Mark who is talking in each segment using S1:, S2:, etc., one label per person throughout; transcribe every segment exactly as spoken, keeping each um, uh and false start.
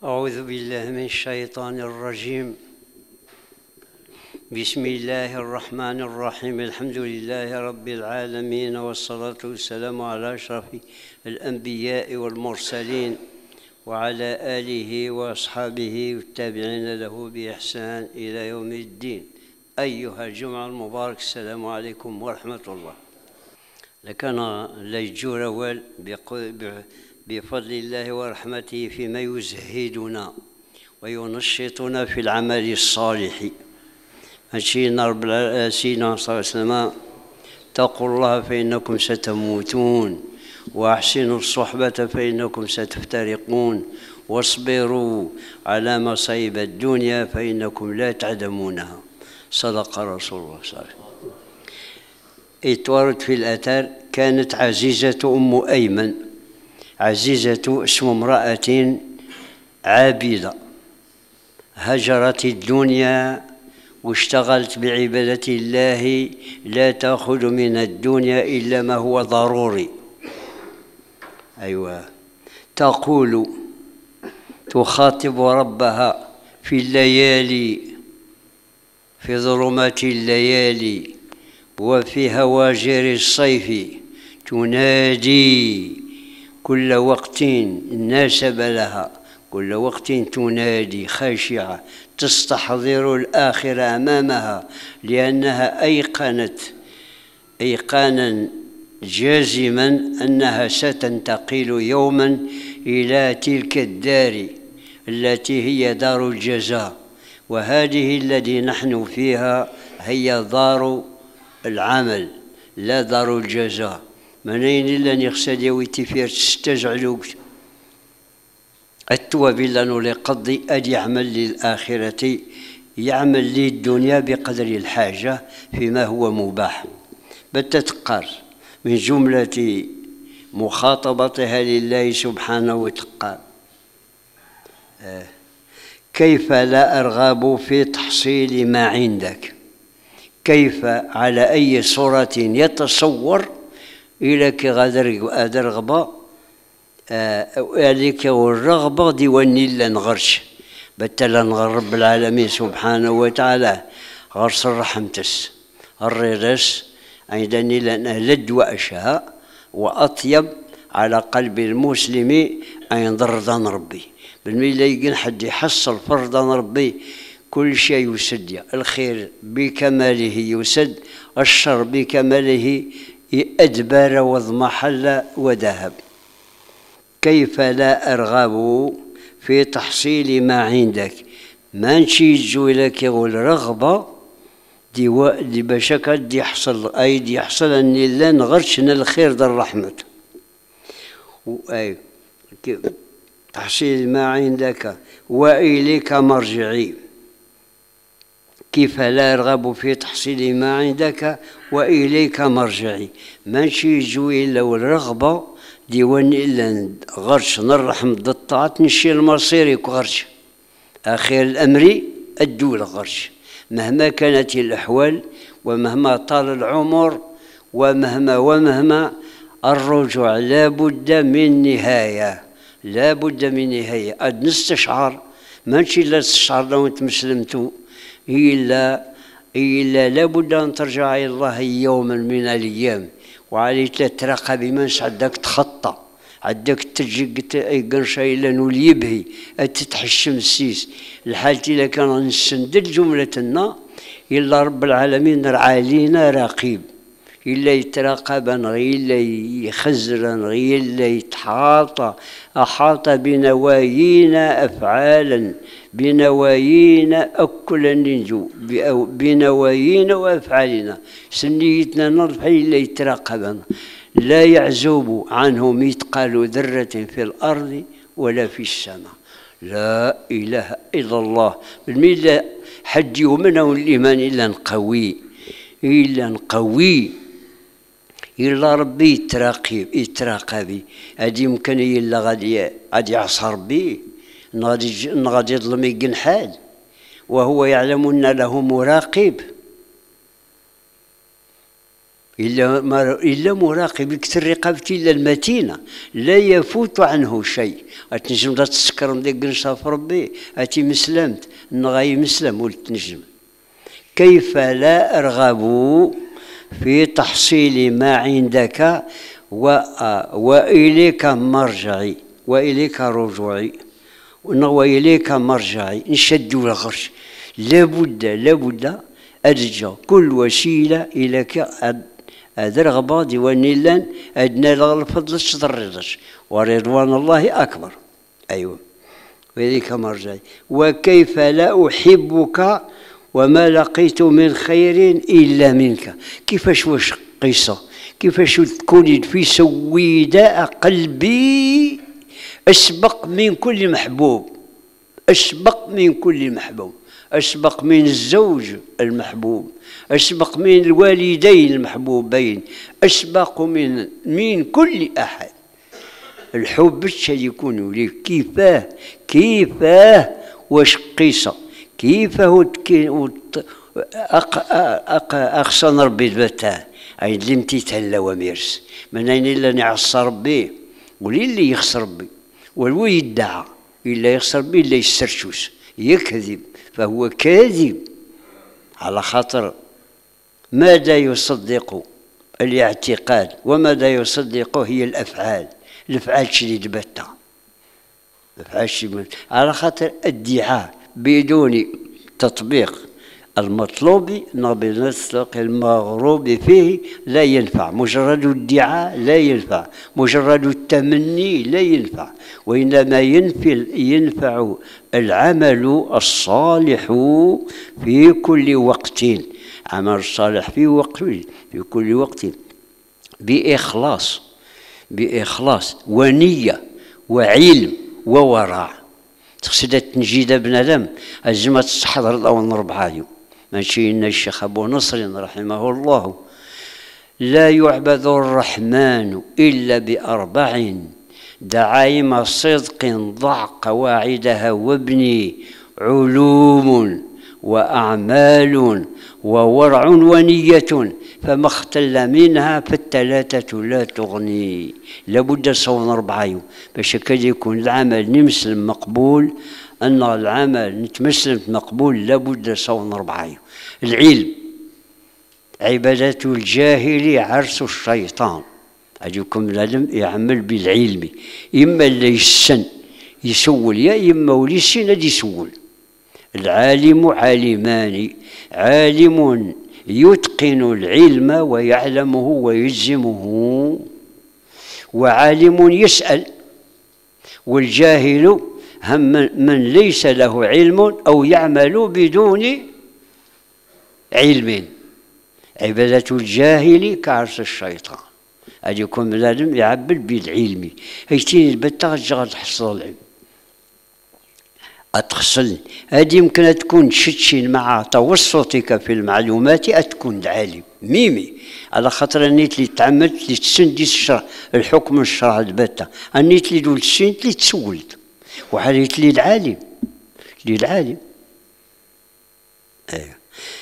S1: أعوذ بالله من الشيطان الرجيم. بسم الله الرحمن الرحيم. الحمد لله رب العالمين، والصلاة والسلام على أشرف الأنبياء والمرسلين وعلى آله وأصحابه والتابعين له بإحسان إلى يوم الدين. أيها الجمعة المبارك، السلام عليكم ورحمة الله. لكان ليجور وال بفضل الله ورحمته فيما يزهدنا وينشطنا في العمل الصالح. سيدنا رب سيدنا صلى الله عليه وسلم: اتقوا الله فإنكم ستموتون، وأحسنوا الصحبة فإنكم ستفترقون، واصبروا على مصائب الدنيا فإنكم لا تعدمونها. صدق رسول الله صلى الله عليه وسلم. اتورد في الأثر: كانت عزيزة أم أيمن، عزيزة اسم امرأة عابدة هجرت الدنيا واشتغلت بعبادة الله، لا تأخذ من الدنيا إلا ما هو ضروري. أيوة، تقول تخاطب ربها في الليالي، في ظلمات الليالي وفي هواجر الصيف، تنادي كل وقت ناسب لها، كل وقت تنادي خاشعة تستحضر الآخرة أمامها، لأنها أيقنت أيقانا جازما أنها ستنتقل يوما إلى تلك الدار التي هي دار الجزاء، وهذه التي نحن فيها هي دار العمل لا دار الجزاء. منين إلا نغسل يويتي فيها تستجعلوا التواب لأنه لقضي أن يعمل للآخرة، يعمل للدنيا بقدر الحاجة فيما هو مباح. بتتقر من جملة مخاطبتها لله سبحانه وتعالى: كيف لا أرغب في تحصيل ما عندك؟ كيف على أي صورة يتصور إليك غادر رغبة إليك والرغبة ديواني لنغرش بتلا نغرب العالمين سبحانه وتعالى غرس الرحمتس الريرس عندني لأنه لد وأشهى وأطيب على قلب المسلم أن ينظر ضن ربي. بالميلا يقن حد يحصل فرضا ربي، كل شيء يسد، الخير بكماله يسد، الشر بكماله أدبر واضمحل وذهب. كيف لا أرغب في تحصيل ما عندك؟ ما نشيجو لك والرغبة دي, و... دي بشكل دي يحصل أي دي يحصل أني لا نغرشنا الخير ذا الرحمة. أي تحصيل ما عندك وإليك مرجعي. كيف لا أرغب في تحصيل ما عندك وإليك مرجعي؟ ما نشيجو إلا والرغبة ديوان إلا غرش نرحم ضد الطاعات نشي المصير غرش أخير الأمر الدولة غرش، مهما كانت الأحوال ومهما طال العمر ومهما ومهما الرجوع لا بد من نهاية، لا بد من نهاية. أد نستشعر ما نشي إلا تستشعر لو أنت مسلمتو إلا إلا لابد أن ترجع إلى الله يوما من الأيام، وعليك تراقب من عندك تخطى، عندك تجي قنشة إلا نولي يبهي تتحشم السيس الحالتي. إلا كان نسندل جملتنا إلا رب العالمين رعى لينا رقيب، إلا يتراقب غير إلا يخزر غير إلا يتحاط، أحاط بنوايينا أفعالا، بنوايينا أكل ننجو بنوايينا وأفعالنا، سنيتنا نرفع إلا يتراقبنا، لا يعزوب عنه مثقال ذرة في الأرض ولا في السماء. لا إله إلا الله. بالميلا حد يؤمنه الإيمان إلا نقوي، إلا نقوي إلا ربي يتراقب يتراقبي. هادي يمكن إلا غادي غادي يعصر بيه، غادي غادي يظلم يقن حال، وهو يعلم أن له مراقب. إلا, إلا مراقب كثر رقابتي إلا المتينة لا يفوت عنه شيء. أتنجم دا تسكر مديك نشاف ربي أتي مسلمت نغاي مسلم ولتنجم. كيف لا أرغب في تحصيل ما عندك وإليك مرجعي وإليك رجوعي وإليك مرجعي. نشد الغرش لابد لابد أرجع كل وسيلة إليك هذا رغبة ديواني لان أدنى الفضل تضررش ورضوان الله أكبر. أيوة وإليك مرجعي. وكيف لا أحبك وما لقيت من خير إلا منك. كيفاش واش قصة كيفاش تكون في سويداء قلبي أسبق من كل محبوب أسبق من كل محبوب أسبق من الزوج المحبوب أسبق من الوالدين المحبوبين أسبق من من كل أحد. الحب الشيء يكون لي كيفاه كيفاه واش قيسة كيفاه أخصن ربي البتان أي لمتي تهلا وميرس من أين إلا نعصى ربي ولي اللي يخسر ربي والو يدعى إلا يخسر ربي إلا يسترشوس يكذب فهو كاذب على خاطر ماذا يصدق الاعتقاد وماذا يصدق هي الأفعال. الأفعال شي دبتا الأفعال شي على خاطر الادعاء بدون تطبيق المطلوب نطلق المغروب فيه لا ينفع. مجرد الادعاء لا ينفع مجرد التمني لا ينفع وإنما ينفع ينفع العمل الصالح في كل وقت. عمل الصالح في وقت في كل وقت بإخلاص بإخلاص ونية وعلم وورع. تقصد تنجيد بنادم الزمة تستحضر أو نربعة يوم ماشي إن الشيخ أبو نصر رحمه الله لا يعبد الرحمن إلا بأربع دعايم صدق ضع قواعدها وابني علوم وأعمال وورع ونية فما اختل منها فالثلاثة لا تغني. لابد صون أربعة يوم باش كان يكون العمل نمسلم مقبول. أن العمل نتمسلم مقبول لابد صون أربعة يوم. العلم عبادة الجاهل عرس الشيطان. أجيكم لازم يعمل بالعلم إما اللي يسن يسول يا إما وليسن اللي يسول. العالم عالمان عالم يتقن العلم ويعلمه ويجزمه وعالم يسأل. والجاهل هم من ليس له علم أو يعمل بدون علم. عبادة الجاهل كعرس الشيطان. أجيكم لازم يعبد بالعلم هيتين البتة غتجي تحصل العلم أتخصل. هذه يمكن تكون تشتشين مع توسطك في المعلومات أتكون العالم ميمي على خاطر النيت اللي تعمدت اللي تسندي الشرع الحكم الشرع البتة النيت اللي دول تسند اللي تسولت وحاليت لي العالم لي العالم. أيوه.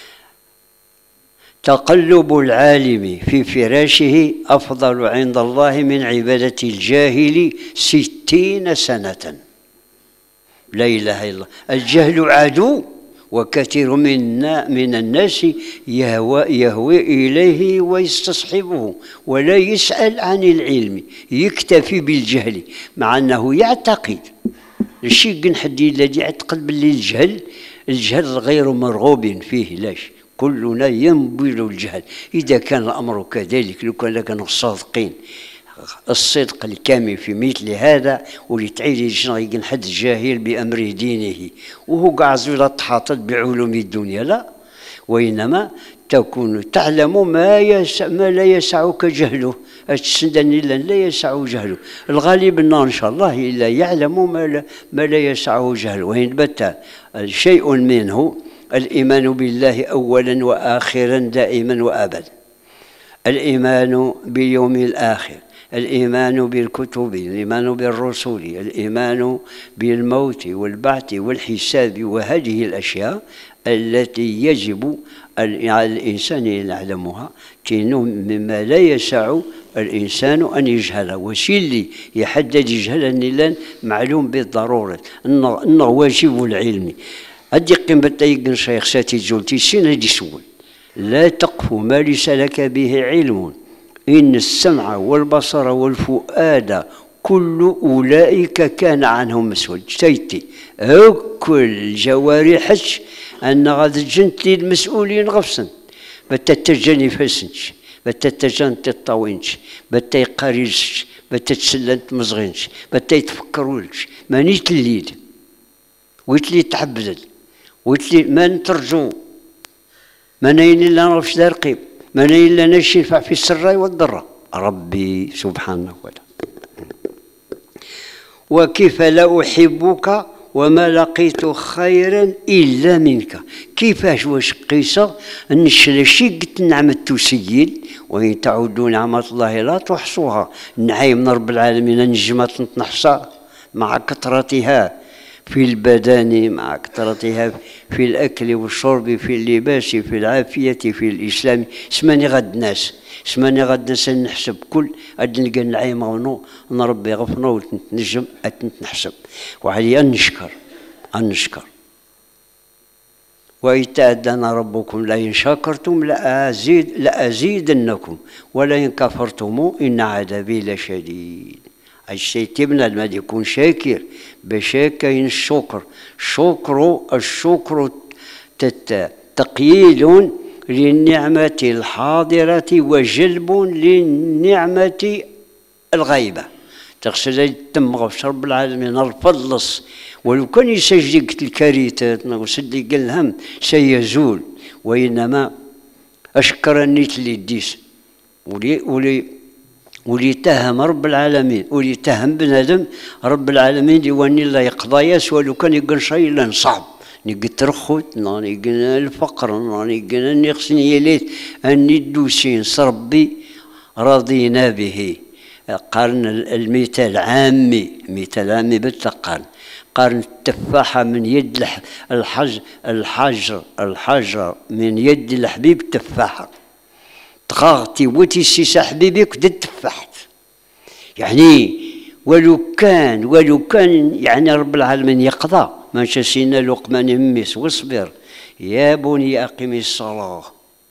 S1: تقلب العالم في فراشه أفضل عند الله من عبادة الجاهل ستين سنة. لا إله إلا الله. الجهل عدو وكثير من من الناس يهوى, يهوي إليه ويستصحبه ولا يسأل عن العلم يكتفي بالجهل مع أنه يعتقد الشيء حد الذي يعتقد باللي الجهل الجهل غير مرغوب فيه. لاش كلنا ينبذ الجهل إذا كان الأمر كذلك لو كان كانوا صادقين الصدق الكامل في مثل هذا ولتعيد شنو يقول حد جاهل بأمر دينه وهو قاعد لا تحاطط بعلوم الدنيا لا وإنما تكون تعلم ما يسع ما لا يسعك جهله. السندن إلا لا يسع جهله. الغالب أنه إن شاء الله إلا يعلم ما لا, ما لا يسعه جهله. وإن بت شيء منه الإيمان بالله أولا وآخرا دائما وأبدا. الإيمان باليوم الآخر الإيمان بالكتب الإيمان بالرسل الإيمان بالموت والبعث والحساب وهذه الأشياء التي يجب الإنسان يعلمها كأنه مما لا يسع الإنسان أن يجهله، وشي اللي يحدد يجهل لان معلوم بالضرورة أنه, أنه واجب العلم. هدي قيم بتايقن شيخ ساتي جولتي سين هدي سول لا تقف ما ليس لك به علم إن السمع والبصر والفؤاد كل أولئك كان عنهم مسؤول. جتيتي كل جوارحك أن غادي جنت لي المسؤولين غفصن بتتجني فاسنش بتتجن تطاوينش بتيقاريش بتتسلنت مزغينش بتيتفكرولش مانيت الليل ويتلي تحبذل ويتلي ما نترجو ما ناين إلا نعرفش دار قيم ما ناين إلا نشفع في السراء والضراء ربي سبحانه وتعالى. وكيف لا أحبك وما لقيت خيرا إلا منك. كيفاش واش قيسة نشرشي قلت نعمة تسيل وإن تعودوا نعمة الله لا تحصوها. نعيم من رب العالمين نجمة نحصى مع كثرتها في البدن مع كثرتها في الأكل والشرب في اللباس في العافية في الإسلام. اسماني غد ناس اسماني غد ناس نحسب كل أد نلقى نعيم ونو نربي غفنا ونتنجم نحسب وعلي أن نشكر أن نشكر. وإن تأذن ربكم لئن شكرتم لأزيد لأزيدنكم ولئن كفرتم إن عذابي لشديد. الشيء تبنى لما يكون شاكر بشاكين الشكر. شكر الشكر تقييد للنعمة الحاضرة وجلب للنعمة الغيبة. تقصد تم غفش رب العالمين الفضلص ولو كان يسجد الكريتات وصدق الهم سيزول وإنما أشكر النيت اللي ديس ولي ولي ولي تهم رب العالمين ولي تهم بنادم رب العالمين يواني الله يقضاياس ولو كان يقول شيء الا نصعب نيقل ترخوت نيقل الفقر نيقل اني خصني يليت اني دوسين صربي رضينا به. قارن المثال عامي مثال عامي بالتقارن قارن التفاحة من يد الحج الحجر الحجر من يد الحبيب تفاحة تغاغتي وتي سيسا حبيبك دد تفاحت يعني ولو كان ولو كان يعني رب العالمين يقضى ما شسينا لقمان يميس واصبر يا بني أقم الصلاة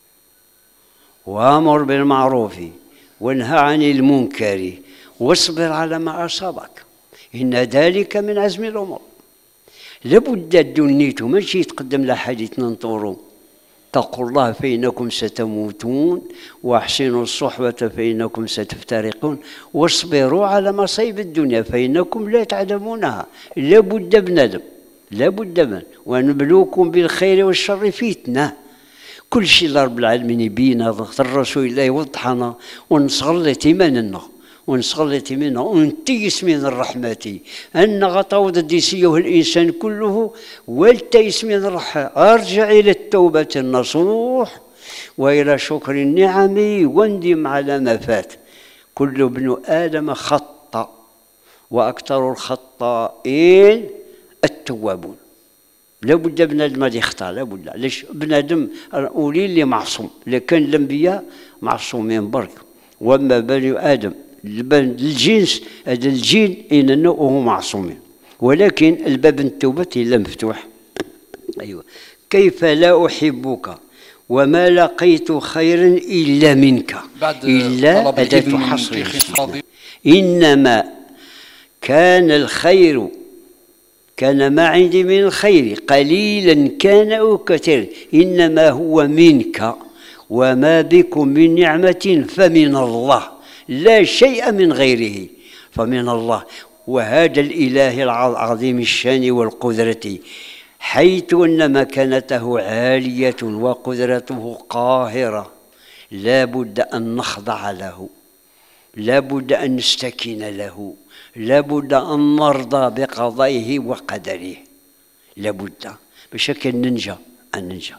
S1: وأمر بالمعروف وانهى عن المنكر واصبر على ما أصابك إن ذلك من عزم الأمور. لابد الدنيت ماشي يتقدم لحديث ننطروا اتقوا الله فإنكم ستموتون واحسنوا الصحبة فإنكم ستفترقون واصبروا على مصائب الدنيا فإنكم لا تعلمونها. لابد بندم لابد من ونبلوكم بالخير والشر فتنة. كل شيء رب العالمين يبينا ضغط الرسول الله يوضحنا ونصغلت إيماننا ونصغلت منها ونتيس من الرحمة أن غطاود الديسية والإنسان كله والتيس من الرحمة. أرجع إلى التوبة النصوح وإلى شكر النعم واندم على ما فات. كل ابن آدم خطأ وأكثر الخطائين التوابون. لابد بنادم هذا يخطأ لابد. علاش بنادم أولي اللي معصوم لكن الأنبياء معصومين برك. وأما بني آدم الجنس هذا الجين إنه هو معصومين ولكن الباب التوبة إلا مفتوح. أيوة. كيف لا أحبك وما لقيت خيرا إلا منك إلا أداة حصر إنما كان الخير كان ما عندي من الخير قليلا كان أو كثيرا إنما هو منك وما بكم من نعمة فمن الله لا شيء من غيره فمن الله. وهذا الإله العظيم الشان والقدرة حيث أن مكانته عالية وقدرته قاهرة لا بد أن نخضع له لا بد أن نستكين له لا بد أن نرضى بقضائه وقدره لا بد بشكل ننجى أن ننجى.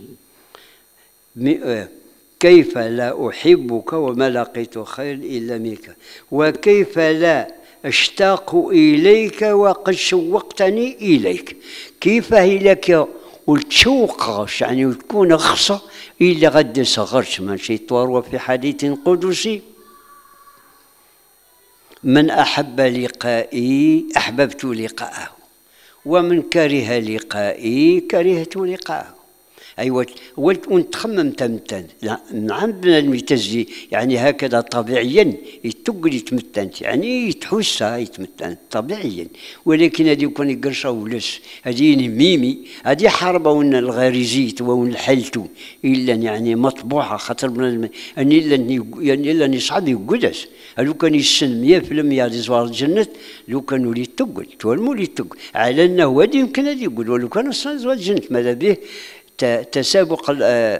S1: كيف لا أحبك وما لقيت خير إلا منك وكيف لا أشتاق إليك وقد شوقتني إليك. كيف هي لك وتشوقش يعني وتكون خصة إلا غدا صغرت ماشي تروى في حديث قدسي: من أحب لقائي أحببت لقاءه، ومن كره لقائي كرهت لقاءه. أيوة ونتخمم تمتن نعم بنادم يتزي يعني هكذا طبيعيا يتقل يتمتن يعني يتحسها يتمتن طبيعيا، ولكن هذه يكون يقرشا ولس هذه ميمي هذه حربة ون الغريزيت ون الحلتو إلا يعني مطبوعة خاطر بنادم أني إلا يعني إلا صعب يقدس لو كان يسن مية في المية هذه زوار الجنة لو كان ولي تقل تولمو لي تقل على أنه هذه يمكن هذه يقول ولو كان زوار الجنة ماذا به تسابق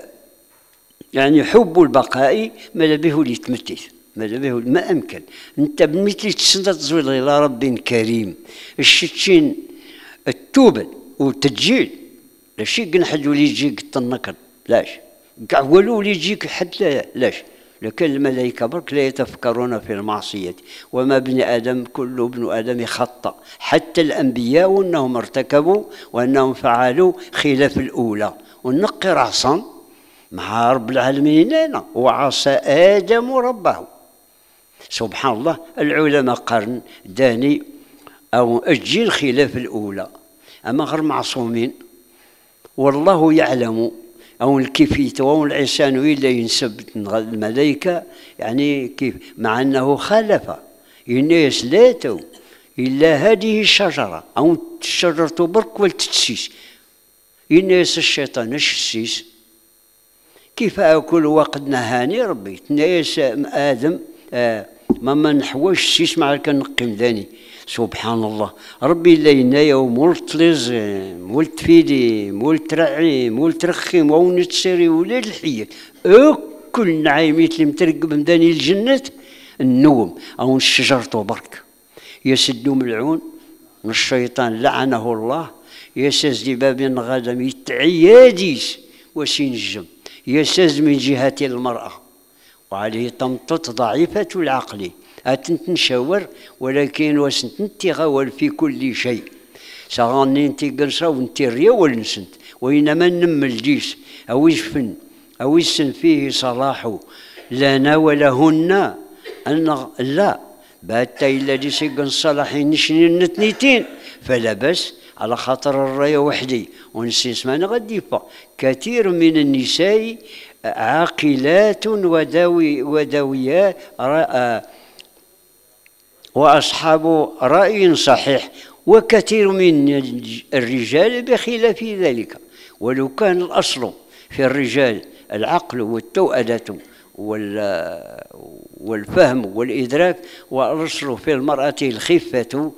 S1: يعني حب البقاء ماذا به اللي يتمتث ماذا به ما أمكن أنت بمثل تسند تزويد إلى رب كريم الشتشين التوبة والتجيل لا شيء قنحد ولي يجيك تنكر لاش كاع ولو ولي يجيك حد لا لاش لكن الملائكة برك لا يتفكرون في المعصية وما ابن آدم كل ابن آدم خطأ حتى الأنبياء وأنهم ارتكبوا وأنهم فعلوا خلاف الأولى ونقي رأسا مع رب العالمين هنا وعصى آدم ربه. سبحان الله العلماء قرن داني أو الجيل خلاف الأولى أما غير معصومين والله يعلم أو الكيفية أو العسان إلا ينسب الملائكة يعني كيف مع أنه خالف الناس لا تو إلا هذه الشجرة أو الشجرة برك والتتسيس الناس الشيطان الشسيس كيف أكل وقد نهاني ربي الناس آدم آه ما نحوش السيس مع كان نقيم ذاني سبحان الله ربي لينا مولت لزم مولت فيدي مولت رعي مولت رخي مولت سيري ولاد الحية كل نعيميت اللي مترقب مداني الجنة النوم أو الشجرة برك يسد ملعون من الشيطان لعنه الله يساز باب غادم يتعياديس وسينجم يساز من جهة المرأة وعليه تمطط ضعيفة العقل أتنت نشاور ولكن واسنت انتي غول في كل شيء سغاني انتي قرصة وانتي ريا والنسنت وإنما نم الجيس أو يشفن أو يسن فيه صلاح لنا ولهن أن لا باتا إلا دي سيقن صلاحين نشنين نتنيتين فلا بس على خاطر الراية وحدي ونسي اسمنا غديفة كثير من النساء عاقلات وداوي وداويات وأصحاب رأي صحيح وكثير من الرجال بخلاف ذلك ولو كان الأصل في الرجال العقل والتوأدة والفهم والإدراك والأصل في المرأة الخفة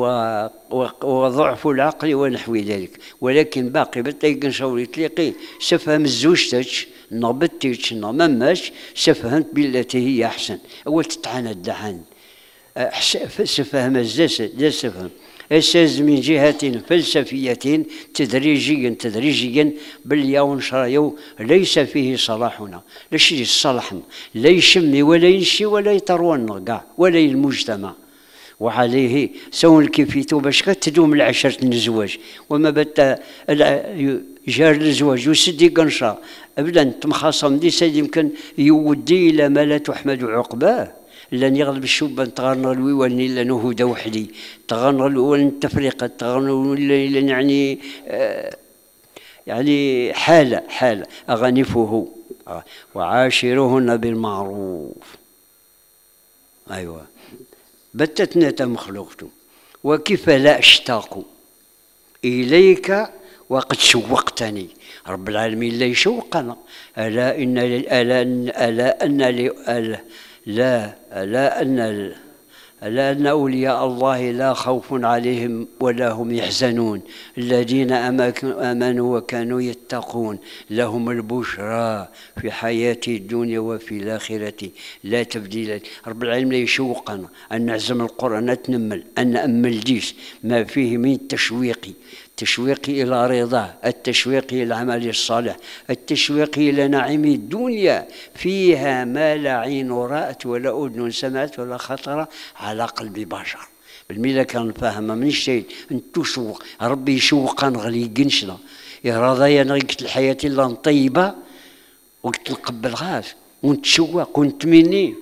S1: وضعف العقل ونحو ذلك ولكن باقي بتلاقي شاوري تلاقي سفهم الزوجتك نبتك نمماش سفهمت بالتي هي أحسن أول تتعاند دعان سفهم الزاس سفهم أساس من جهة فلسفية تدريجيا تدريجيا باليوم شرايو ليس فيه صلاحنا ليش يصلحنا لا يشمي ولا ينشي ولا يطرون كاع ولا المجتمع وعليه سون كيفيتو باش تدوم العشرة الزواج وما بتا جار الزواج وسدي قنشا ابدا تمخاصم دي سيد يمكن يودي الى ما لا تحمد عقباه لن يغلب الشوبان تغنى الويوان إلا نهودا وحدي تغنى الويوان التفريقة تغنى يعني آه يعني حالة حالة أغنفه آه وعاشرهن بالمعروف أيوة بتتنا مخلوقته وكيف لا أشتاق إليك وقد شوقتني رب العالمين لا يشوقنا ألا إن ألا ألا أن ألا لا لا أن لا أن أولياء الله لا خوف عليهم ولا هم يحزنون الذين آمنوا وكانوا يتقون لهم البشرى في حياة الدنيا وفي الآخرة لا تبديل رب العالمين لا يشوقنا أن نعزم القرآن نتنمل أن نأمل جيش ما فيه من التشويق التشويق إلى رضاه التشويق إلى العمل الصالح التشويق إلى نعيم الدنيا فيها ما لا عين رأت ولا أذن سمعت ولا خطر على قلب بشر بالميلا كان فاهمة من الشيء انتو شوق ربي يشوقنا غلي قنشنا يا راضي أنا قلت الحياة إلا طيبة وقلت نقبل غاز ونتشوق ونتمني.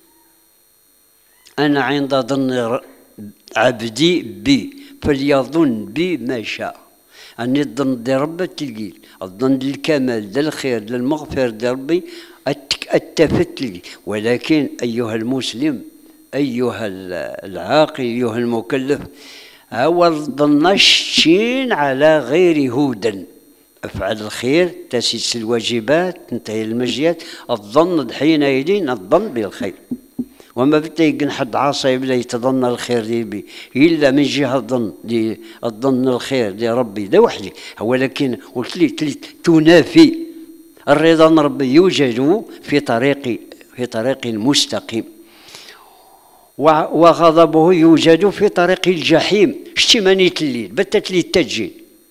S1: أنا عند ظن عبدي بي فليظن بي ما شاء. أني الظن دي ربي تلقي الظن للكمال دا الخير دا المغفر دا ربي التفت تلقي. ولكن أيها المسلم أيها العاقل أيها المكلف هو الظن الشين على غير هدى. افعل الخير تسيس الواجبات تنتهي المجيات. الظن حينئذ الظن بالخير. وما بتلاقي حد عاصي يبدا يتظن الخير دي بي الا من جهه الظن دي الظن الخير دي ربي ده وحدي. ولكن قلت لي تنافي الرضا من ربي يوجد في طريق في طريق مستقيم وغضبه يوجد في طريق الجحيم. شتي مانيت الليل بتت لي التجين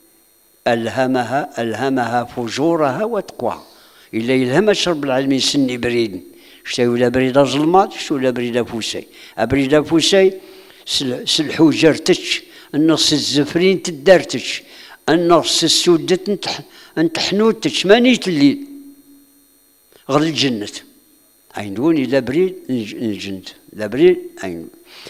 S1: ألهمها ألهمها فجورها وتقواها. إلا يلهم رب العالمين سني بريد شتي ولا بريده ظلمات شتي ولا بريده فوسي. بريده فوسي سلحو جرتش النص الزفرين تدارتش النص السودة انتحنوتش مانيت الليل غير الجنة عينوني لا بريد الجنة لا بريد عين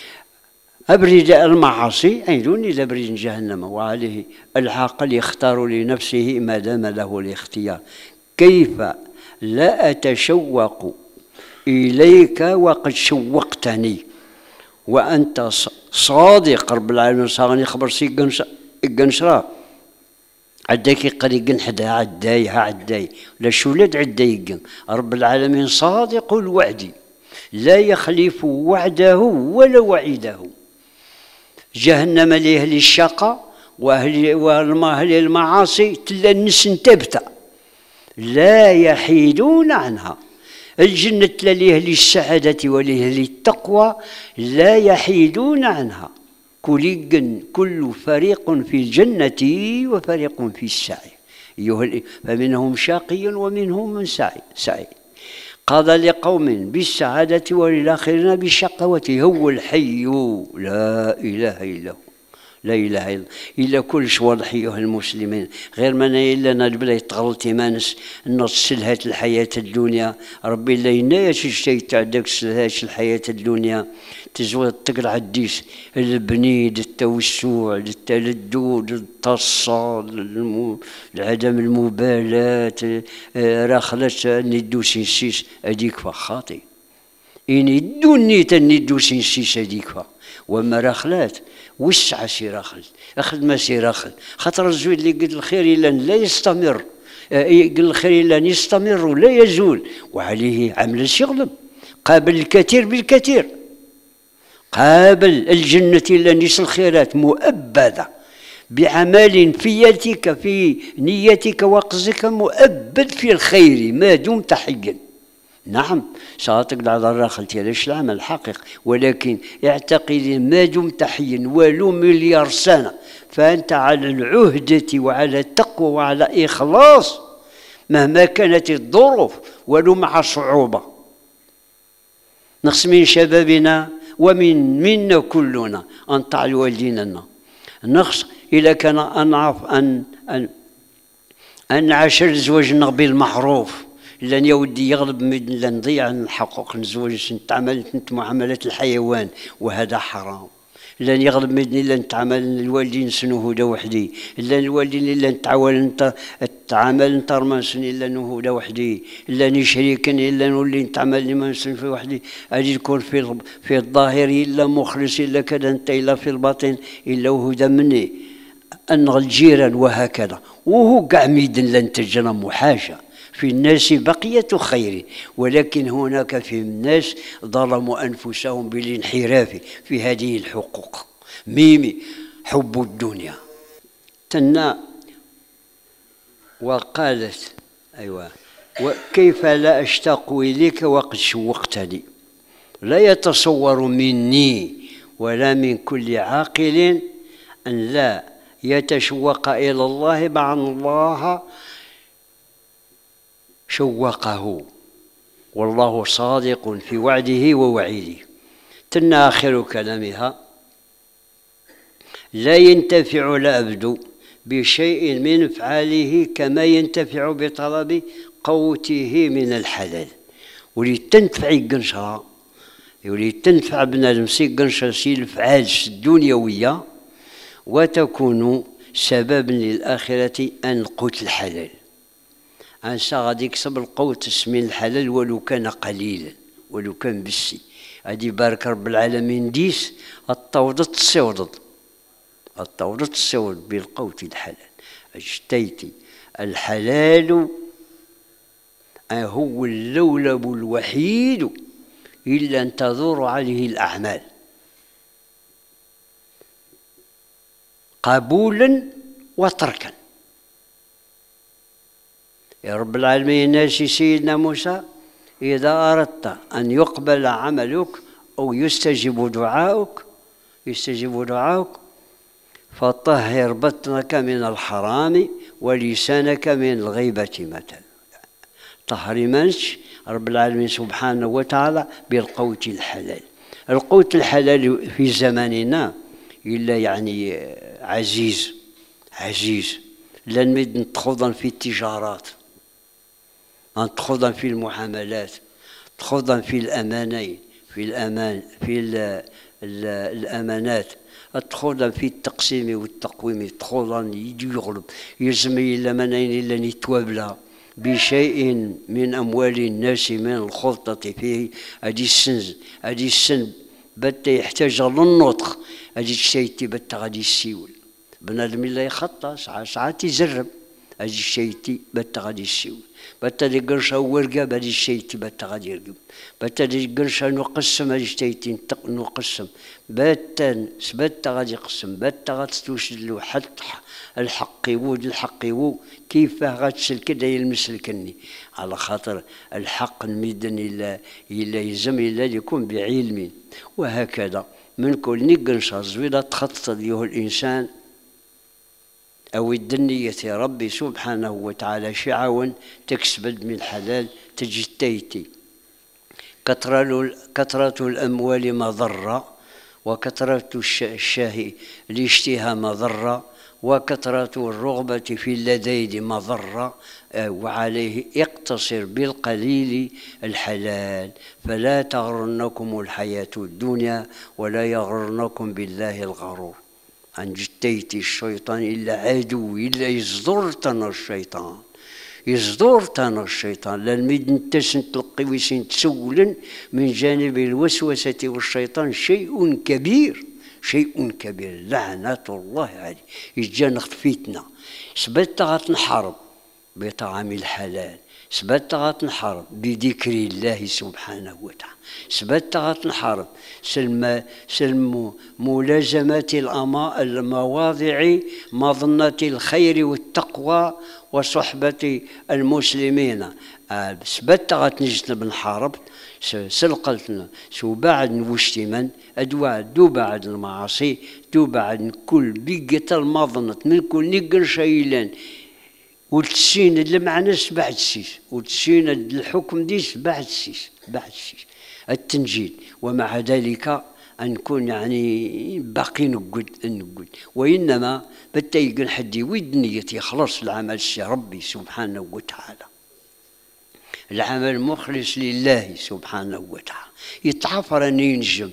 S1: أبرد المعاصي عينوني لا بريد جهنم. وعليه العاقل يختار لنفسه ما دام له الاختيار. كيف لا أتشوق إليك وقد شوقتني وأنت صادق رب العالمين. صاغني خبر سي قنشرا عداك يقري حدا عداي ها عداي لا شولاد عداي رب العالمين صادق الوعد لا يخلف وعده ولا وعيده. جهنم لأهل الشقاء وأهل المعاصي تلا الناس انتبتا لا يحيدون عنها. الجنة لأهل السعادة ولأهل التقوى لا يحيدون عنها. كل فريق في الجنة وفريق في السعي فمنهم شقي ومنهم من سعيد. قال لقوم بالسعادة وللآخرين بالشقوة هو الحي لا إله إلا هو لا إله إلا إلا كلش واضح أيها المسلمين. غير ما إلا نجبل يتغلطي مانس النص سلهات الحياة الدنيا ربي لا ينايش الشيء تعدك سلهات الحياة الدنيا تزود تقرع الديس البنيد التوسع التلدد التصال عدم المبالاة راخلت ندو سنسيس هذيك فخاطي إن الدنيا تندو سنسيس هذيك وما راخلات وسع سي راخل اخذ ما سي راخل خاطر الزوج اللي قد الخير الا لا يستمر قال الخير الا يستمر ولا يزول وعليه عمل يغلب. قابل الكثير بالكثير قابل الجنة الا نيس الخيرات مؤبده بعمل في يدك في نيتك وقصدك مؤبد في الخير ما دمت حيا. نعم سأعتقد على الراخل تيلاش العمل حقيقي ولكن اعتقد ما دمت حيا ولو مليار سنة فأنت على العهدة وعلى التقوى وعلى إخلاص مهما كانت الظروف ولو مع صعوبة. نقص من شبابنا ومن منا كلنا أن نطع والدينا نقص إذا كان أنعرف أن أن أن عشر زواجنا بالمعروف لن يودي يغلب من لن نضيع الحقوق نزوج نتعامل معاملة الحيوان وهذا حرام. لن يغلب مني لن نتعامل الوالدين سنو هدا وحدي لن الوالدين لن نتعامل نتعامل نترمسن الا نو هدا وحدي الا نشريكن الا نولي نتعامل لما نسن في وحدي اجي يكون في في الظاهر الا مخلص الا كذا انت الا في الباطن الا وهدا مني ان الجيران وهكذا وهو كاع ميدن لن تجرم حاجه. في الناس بقية خير ولكن هناك في الناس ظلموا أنفسهم بالانحراف في هذه الحقوق. ميمي حب الدنيا تنا وقالت أيوة وكيف لا أشتاق إليك وقد شوقتني. لا يتصور مني ولا من كل عاقل أن لا يتشوق إلى الله مع الله شوقه والله صادق في وعده ووعيده. تنا آخر كلامها لا ينتفع العبد بشيء من افعاله كما ينتفع بطلب قوته من الحلال. ولي تنفع قنشرة ولي تنفع بنادم سي قنشرة سي الافعال الدنيوية، وتكون سببا للآخرة أن قوت الحلال. أنسى غادي يكسب القوت اسمين الحلال ولو كان قليلا ولو كان بالسي. غادي بارك رب العالمين ديس الطوضة الصوضت الطوضة الصوض بالقوت الحلال. اجتيتي الحلال هو اللولب الوحيد إلا أن تدور عليه الأعمال قبولا وتركا. يا رب العالمين ناسي سيدنا موسى إذا أردت أن يقبل عملك أو يستجيب دعاؤك يستجيب دعاؤك فطهر بطنك من الحرام ولسانك من الغيبة مثلا. طهري منش رب العالمين سبحانه وتعالى بالقوت الحلال. القوت الحلال في زماننا إلا يعني عزيز عزيز. لا نمد نتخوضن في التجارات، نتخوضن في المعاملات، نتخوضن في الأمانين في الأمان في ال ال الأمانات، تخوضن في التقسيم والتقويم، تخوضن يجي يغلب يزمي إلا منين إلا نتوابلا بشيء من أموال الناس من الخلطة فيه. أدي السنز أدي السن بتا يحتاج للنطق، أدي الشيتي بتا غادي يسيول بنادم إلا يخطى ساعات ساعات يجرب. أدي الشيتي بتا غادي يسيول بتا دي قرشة ورقب أدي الشيتي بتا غادي يرقب بتا دي قرشة نقسم أدي الشيتي نقسم بتا سبتا غادي يقسم بتا غاتستوشد له حتى الحق يود الحق يو كيفاه غاتسلك كدا يلمس الكني على خاطر الحق الميدان إلا إلا يلزم إلا يكون بعلم. وهكذا من كل نقنشة زويدة تخطط له الإنسان أو الدنية يا ربي سبحانه وتعالى شعون تكسب من الحلال تجتيتي. كثرة الأموال مضرة وكثرة الشهي لاشتهى مضرة وكثرة الرغبة في اللذيذ مضرة، وعليه اقتصر بالقليل الحلال فلا تغرنكم الحياة الدنيا ولا يغرنكم بالله الغرور. عن جتيتي الشيطان إلا عدو إلا يصدرتنا الشيطان يصدرتنا الشيطان لا نمد نتسن تلقي ويسين تسولا من جانب الوسوسة والشيطان شيء كبير شيء كبير لعنة الله عليه. يجانا فتنة سبت غتنحارب بطعام الحلال، سبت غتنحارب بذكر الله سبحانه وتعالى، سبت غتنحارب سلم سلم ملازمة المواضع مظنة الخير والتقوى وصحبة المسلمين. سبت غتنجتنب نحارب سلقلتنا سو بعد نوشتمن أدواء دو بعد المعاصي دو بعد كل بيقة المظنة من كل نقر شايلان وتسين اللي معناش بعد سيس وتسين الحكم ديس بعد سيس بعد سيس التنجيل. ومع ذلك نكون يعني باقي نقود نقود وإنما بتيقن حدي ود نيتي خلاص العمل الشي ربي سبحانه وتعالى، العمل مخلص لله سبحانه وتعالى يتعفر أن ينجم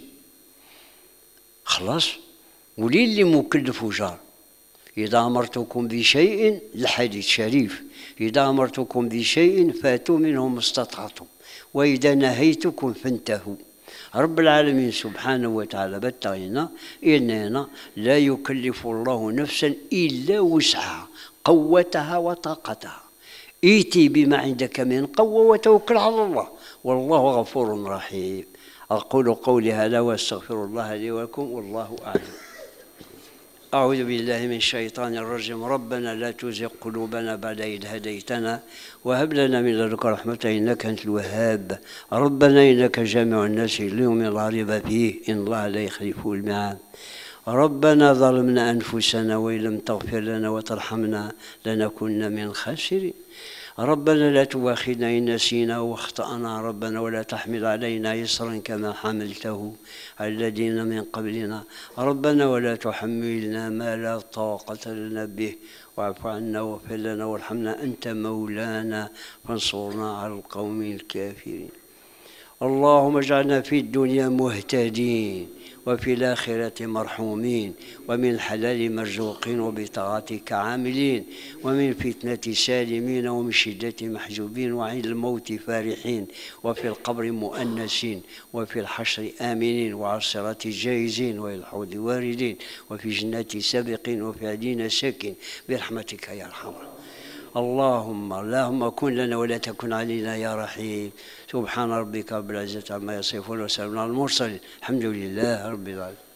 S1: خلاص. ولي اللي مكلف وجار إذا أمرتكم بشيء الحديث شريف إذا أمرتكم بشيء فاتوا منه ما استطعتم وإذا نهيتكم فانتهوا. رب العالمين سبحانه وتعالى بتغينا إننا لا يكلف الله نفسا إلا وسعها قوتها وطاقتها. إيتي بما عندك من قوة وتوكل على الله والله غفور رحيم. أقول قولي هذا وأستغفر الله لي ولكم والله أعلم. أعوذ بالله من الشيطان الرجيم. ربنا لا تزغ قلوبنا بعد إذ هديتنا وهب لنا من لدنك رحمة إنك أنت الوهاب. ربنا إنك جامع الناس ليوم لا ريب فيه إن الله لا يخلف الميعاد. ربنا ظلمنا أنفسنا وإن لم تغفر لنا وترحمنا لنكن من الخاسرين. ربنا لا تؤاخذنا إن نسينا واخطأنا. ربنا ولا تحمل علينا إصرا كما حملته على الذين من قبلنا. ربنا ولا تحملنا ما لا طاقة لنا به واعف عنا واغفر لنا وارحمنا أنت مولانا فانصرنا على القوم الكافرين. اللهم اجعلنا في الدنيا مهتدين وفي الآخرة مرحومين ومن الحلال مرزوقين وبطاعتك عاملين ومن فتنة سالمين ومن شدة محجوبين وعند الموت فارحين وفي القبر مؤنسين وفي الحشر آمنين وعلى الصراط جائزين وإلى الحوض واردين وفي جنة سابقين وفي عدين ساكن برحمتك يا أرحم الراحمين. اللهم اللهم كن لنا ولا تكن علينا يا رحيم. سبحان ربك رب العزة عما يصفون وسلام على المرسلين الحمد لله رب العالمين.